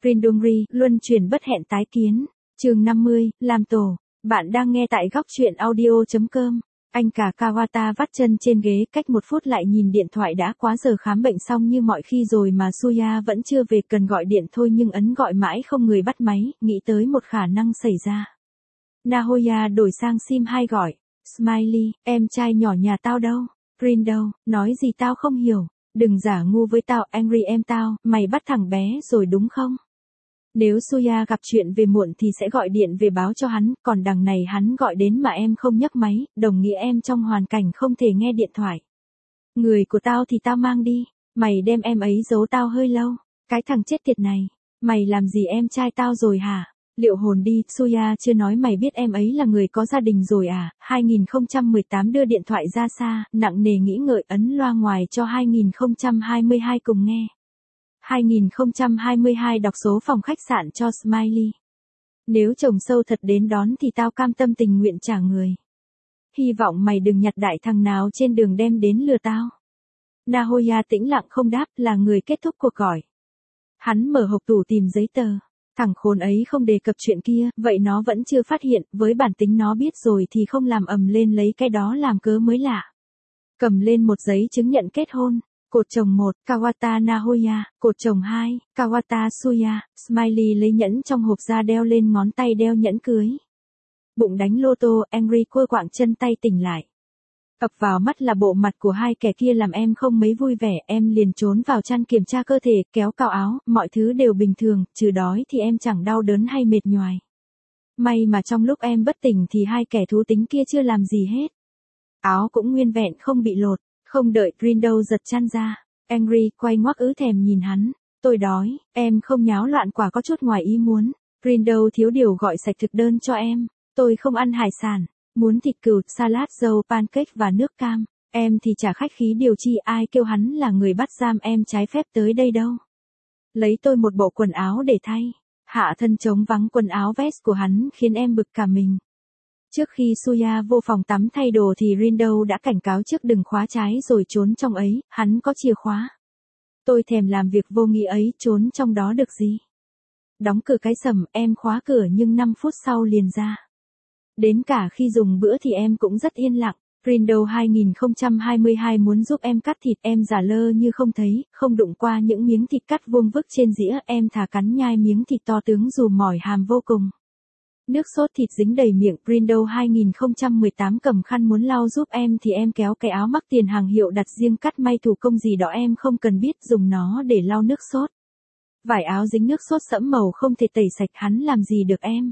Rindungri, luân chuyển bất hẹn tái kiến. Chương 50, làm tổ. Bạn đang nghe tại góc truyện audio.com. Anh cả Kawata vắt chân trên ghế, cách 1 phút lại nhìn điện thoại. Đã quá giờ khám bệnh xong như mọi khi rồi mà Suya vẫn chưa về, cần gọi điện thôi nhưng ấn gọi mãi không người bắt máy, nghĩ tới một khả năng xảy ra. Nahoya đổi sang sim 2 gọi. Smiley, em trai nhỏ nhà tao đâu? Rin đâu? Nói gì tao không hiểu. Đừng giả ngu với tao, Angry em tao, mày bắt thằng bé rồi đúng không? Nếu Suya gặp chuyện về muộn thì sẽ gọi điện về báo cho hắn, còn đằng này hắn gọi đến mà em không nhấc máy, đồng nghĩa em trong hoàn cảnh không thể nghe điện thoại. Người của tao thì tao mang đi, mày đem em ấy giấu tao hơi lâu, cái thằng chết tiệt này, mày làm gì em trai tao rồi hả? Liệu hồn đi, Suya chưa nói mày biết em ấy là người có gia đình rồi à? 2018 đưa điện thoại ra xa, nặng nề nghĩ ngợi ấn loa ngoài cho 2022 cùng nghe. 2022 đọc số phòng khách sạn cho Smiley. Nếu chồng sâu thật đến đón thì tao cam tâm tình nguyện trả người. Hy vọng mày đừng nhặt đại thằng nào trên đường đem đến lừa tao. Nahoya tĩnh lặng không đáp, là người kết thúc cuộc gọi. Hắn mở hộp tủ tìm giấy tờ. Thằng khốn ấy không đề cập chuyện kia, vậy nó vẫn chưa phát hiện, với bản tính nó biết rồi thì không làm ầm lên lấy cái đó làm cớ mới lạ. Cầm lên một giấy chứng nhận kết hôn. Cột chồng 1, Kawata Nahoya, cột chồng 2, Kawata Suya. Smiley lấy nhẫn trong hộp ra đeo lên ngón tay đeo nhẫn cưới. Bụng đánh lô tô, Angry quơ quạng chân tay tỉnh lại. Ập vào mắt là bộ mặt của hai kẻ kia làm em không mấy vui vẻ, em liền trốn vào chăn kiểm tra cơ thể, kéo cào áo, mọi thứ đều bình thường, trừ đói thì em chẳng đau đớn hay mệt nhoài. May mà trong lúc em bất tỉnh thì hai kẻ thú tính kia chưa làm gì hết. Áo cũng nguyên vẹn không bị lột. Không đợi Rindo giật chăn ra, Angry quay ngoắc thèm nhìn hắn. Tôi đói, em không nháo loạn quả có chút ngoài ý muốn. Rindo thiếu điều gọi sạch thực đơn cho em. Tôi không ăn hải sản, muốn thịt cừu, salad dâu, pancake và nước cam. Em thì chả khách khí điều chi, ai kêu hắn là người bắt giam em trái phép tới đây đâu. Lấy tôi một bộ quần áo để thay. Hạ thân trống vắng quần áo vest của hắn khiến em bực cả mình. Trước khi Suya vô phòng tắm thay đồ thì Rindo đã cảnh cáo trước đừng khóa trái rồi trốn trong ấy, hắn có chìa khóa. Tôi thèm làm việc vô nghĩa ấy, trốn trong đó được gì. Đóng cửa cái sầm, em khóa cửa nhưng 5 phút sau liền ra. Đến cả khi dùng bữa thì em cũng rất yên lặng. Rindo 2022 muốn giúp em cắt thịt, em giả lơ như không thấy, không đụng qua những miếng thịt cắt vuông vức trên dĩa, em thà cắn nhai miếng thịt to tướng dù mỏi hàm vô cùng. Nước sốt thịt dính đầy miệng, Rindo 2018 cầm khăn muốn lau giúp em thì em kéo cái áo mắc tiền hàng hiệu đặt riêng cắt may thủ công gì đó em không cần biết, dùng nó để lau nước sốt. Vải áo dính nước sốt sẫm màu không thể tẩy sạch, hắn làm gì được em.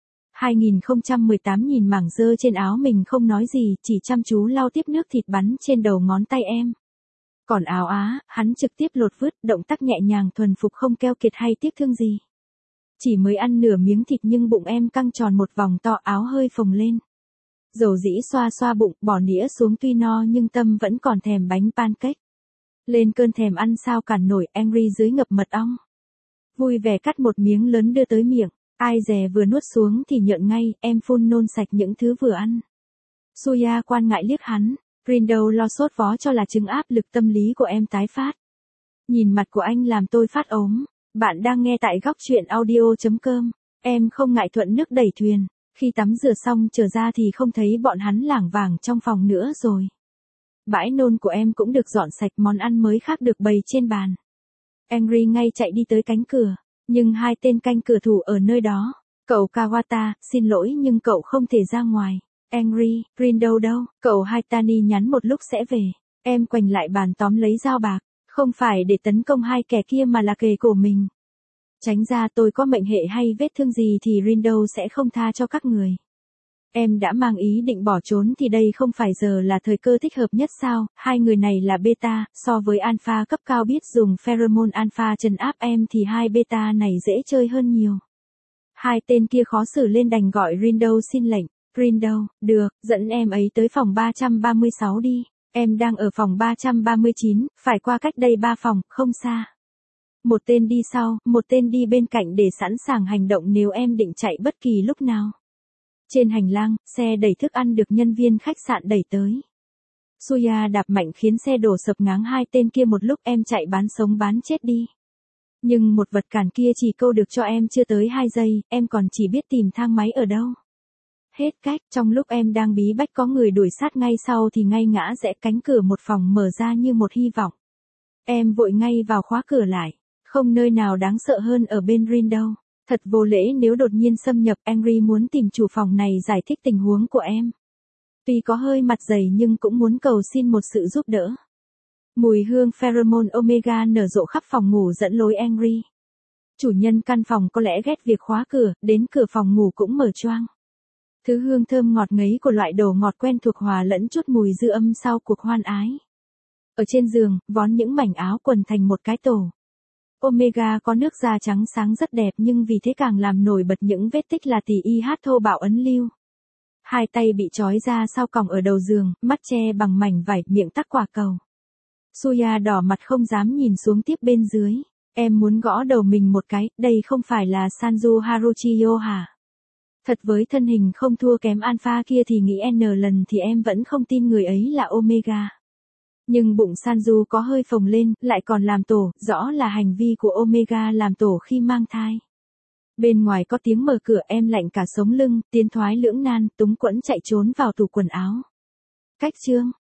2018 nhìn mảng dơ trên áo mình không nói gì, chỉ chăm chú lau tiếp nước thịt bắn trên đầu ngón tay em. Còn áo hắn trực tiếp lột vứt, động tác nhẹ nhàng thuần phục không keo kiệt hay tiếc thương gì. Chỉ mới ăn nửa miếng thịt nhưng bụng em căng tròn một vòng to, áo hơi phồng lên. Dầu dĩ xoa xoa bụng, bỏ nĩa xuống, tuy no nhưng tâm vẫn còn thèm bánh pancake. Lên cơn thèm ăn sao cản nổi, Angry dưới ngập mật ong. Vui vẻ cắt một miếng lớn đưa tới miệng, ai dè vừa nuốt xuống thì nhợn ngay, em phun nôn sạch những thứ vừa ăn. Suya quan ngại liếc hắn, Rindo lo sốt vó cho là chứng áp lực tâm lý của em tái phát. Nhìn mặt của anh làm tôi phát ốm. Bạn đang nghe tại góc truyện audio.com. Em không ngại thuận nước đẩy thuyền. Khi tắm rửa xong trở ra thì không thấy bọn hắn lảng vảng trong phòng nữa rồi. Bãi nôn của em cũng được dọn sạch, món ăn mới khác được bày trên bàn. Angry ngay chạy đi tới cánh cửa, nhưng hai tên canh cửa thủ ở nơi đó. Cậu Kawata, xin lỗi nhưng cậu không thể ra ngoài. Angry, Rindo đâu? Cậu Haitani nhắn một lúc sẽ về. Em quành lại bàn tóm lấy dao bạc. Không phải để tấn công hai kẻ kia mà là kề cổ mình. Tránh ra, tôi có mệnh hệ hay vết thương gì thì Rindo sẽ không tha cho các người. Em đã mang ý định bỏ trốn thì đây không phải giờ là thời cơ thích hợp nhất sao? Hai người này là beta, so với alpha cấp cao biết dùng pheromone alpha trấn áp em thì hai beta này dễ chơi hơn nhiều. Hai tên kia khó xử lên đành gọi Rindo xin lệnh. Rindo, được, dẫn em ấy tới phòng 336 đi. Em đang ở phòng 339, phải qua cách đây 3 phòng, không xa. Một tên đi sau, một tên đi bên cạnh để sẵn sàng hành động nếu em định chạy bất kỳ lúc nào. Trên hành lang, xe đẩy thức ăn được nhân viên khách sạn đẩy tới. Suya đạp mạnh khiến xe đổ sập ngáng hai tên kia một lúc, em chạy bán sống bán chết đi. Nhưng một vật cản kia chỉ câu được cho em chưa tới 2 giây, em còn chỉ biết tìm thang máy ở đâu. Hết cách, trong lúc em đang bí bách có người đuổi sát ngay sau thì ngay ngã rẽ cánh cửa một phòng mở ra như một hy vọng. Em vội ngay vào khóa cửa lại. Không nơi nào đáng sợ hơn ở bên Rin đâu. Thật vô lễ nếu đột nhiên xâm nhập, Henry muốn tìm chủ phòng này giải thích tình huống của em. Tuy có hơi mặt dày nhưng cũng muốn cầu xin một sự giúp đỡ. Mùi hương pheromone Omega nở rộ khắp phòng ngủ dẫn lối Henry. Chủ nhân căn phòng có lẽ ghét việc khóa cửa, đến cửa phòng ngủ cũng mở choang. Thứ hương thơm ngọt ngấy của loại đồ ngọt quen thuộc hòa lẫn chút mùi dư âm sau cuộc hoan ái. Ở trên giường, vón những mảnh áo quần thành một cái tổ. Omega có nước da trắng sáng rất đẹp nhưng vì thế càng làm nổi bật những vết tích là tỉ y hát thô bạo ấn lưu. Hai tay bị trói ra sau còng ở đầu giường, mắt che bằng mảnh vải, miệng tắc quả cầu. Suya đỏ mặt không dám nhìn xuống tiếp bên dưới. Em muốn gõ đầu mình một cái, đây không phải là Sanju Haruchiyo hả? Thật với thân hình không thua kém Alpha kia thì nghĩ N lần thì em vẫn không tin người ấy là Omega. Nhưng bụng Sanju có hơi phồng lên, lại còn làm tổ, rõ là hành vi của Omega làm tổ khi mang thai. Bên ngoài có tiếng mở cửa, em lạnh cả sống lưng, tiến thoái lưỡng nan, túng quẫn chạy trốn vào tủ quần áo. Cách chương